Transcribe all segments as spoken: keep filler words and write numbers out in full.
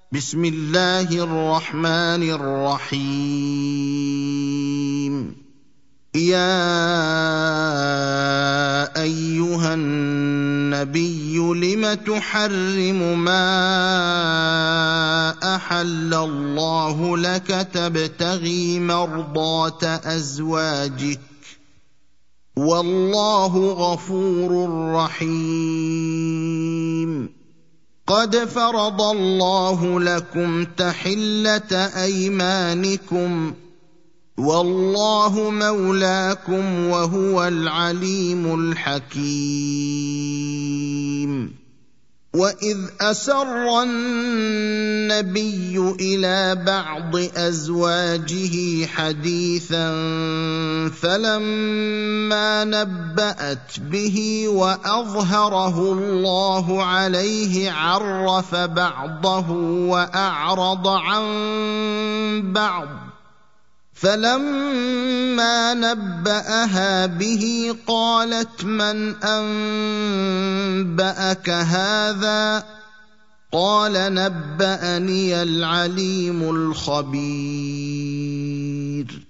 بسم الله الرحمن الرحيم يا أيها النبي لم تحرم ما أحل الله لك تبتغي مرضات أزواجك والله غفور رحيم قد فرض الله لكم تحلة أيمانكم والله مولاكم وهو العليم الحكيم وإذ أسر النبي إلى بعض أزواجه حديثا فلما نبأت به وأظهره الله عليه عرف بعضه وأعرض عن بعض فلما نبأها به قالت من أنبأك هذا قال نبأني العليم الخبير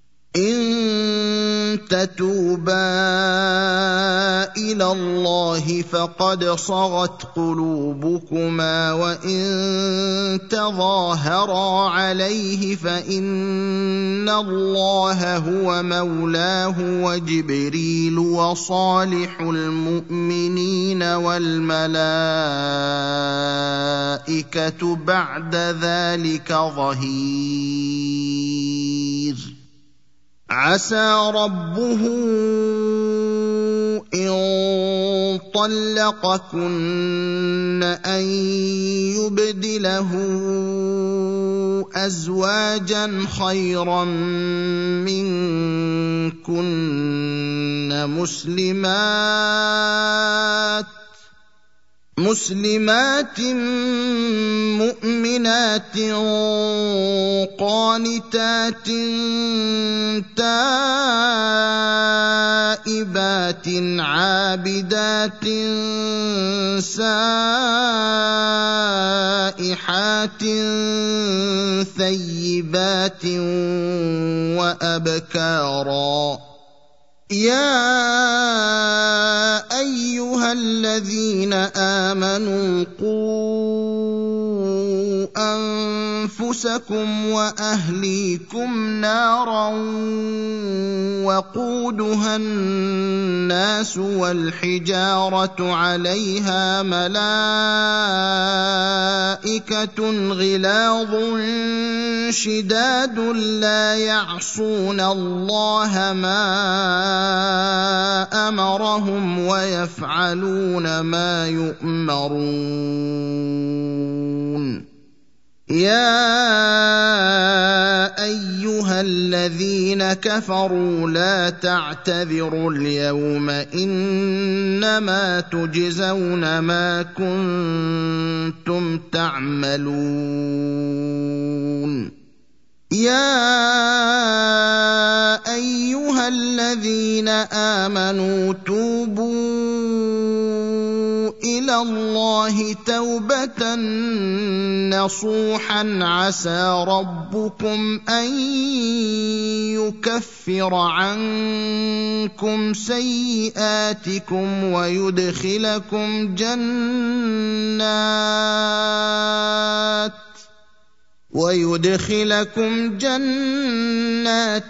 إن تتوبا إلى الله فقد صغت قلوبكما وإن تظاهرا عليه فإن الله هو مولاه وجبريل وصالح المؤمنين والملائكة بعد ذلك ظهير عسى ربه إن طلقكن أن يبدله أزواجا خيرا منكن مسلمات مسلمات مؤمنات قانتات تائبات عابدات سائحات ثيبات وأبكارا يا أيها الذين آمنوا قوا أنفسكم وأهليكم نارا وقودها الناس والحجارة عليها ملائكة غلاظ شداد لا يعصون الله ما أمرهم ويفعلون ما يؤمرون يا أيها الذين كفروا لا تعتذروا اليوم إنما تجزون ما كنتم تعملون يا أيها الذين آمنوا توبوا إلى الله توبة نصوحا عسى ربكم أن يكفر عنكم سيئاتكم ويدخلكم جنات ويدخلكم جنات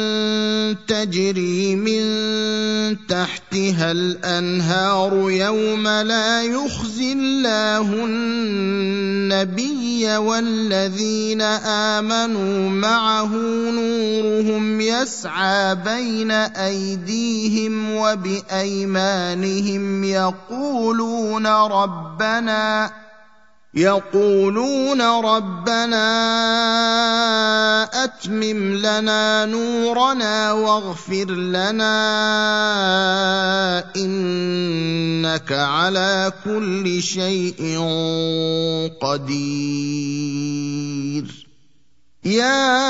تجري من تحتها الأنهار يوم لا يخزي الله النبي والذين آمنوا معه نورهم يسعى بين أيديهم وبأيمانهم يقولون ربنا يقولون ربنا أتمم لنا نورنا واغفر لنا إنك على كل شيء قدير يا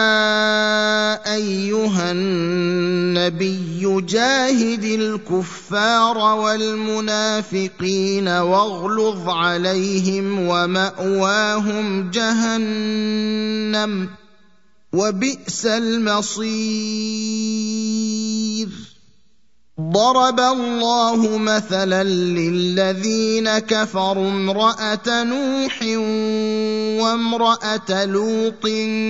ايها النبي جاهد الكفار والمنافقين واغلظ عليهم ومأواهم جهنم وبئس المصير. ضرب الله مثلا للذين كفروا امرأة نوح وامرأة لوط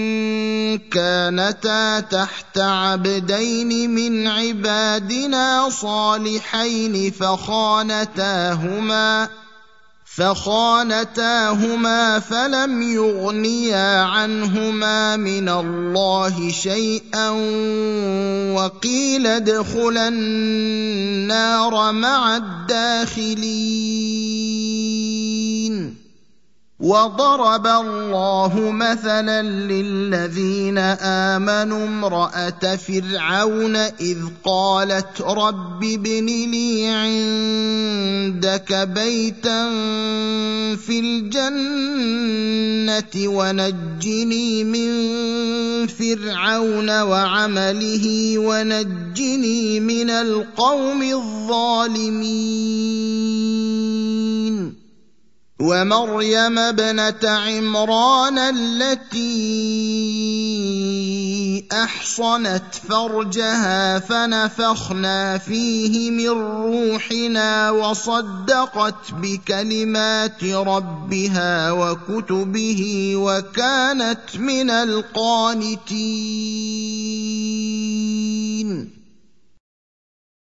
كانتا تحت عبدين من عبادنا صالحين فخانتاهما فخانتاهما فلم يغنيا عنهما من الله شيئا وقيل ادخلا النار مع الداخلين. وضرب الله مثلا للذين آمنوا امرأة فرعون إذ قالت رب ابن لي عندك بيتا في الجنة ونجني من فرعون وعمله ونجني من القوم الظالمين. ومريم ابنة عمران التي أحصنت فرجها فنفخنا فيه من روحنا وصدقت بكلمات ربها وكتبه وكانت من القانتين.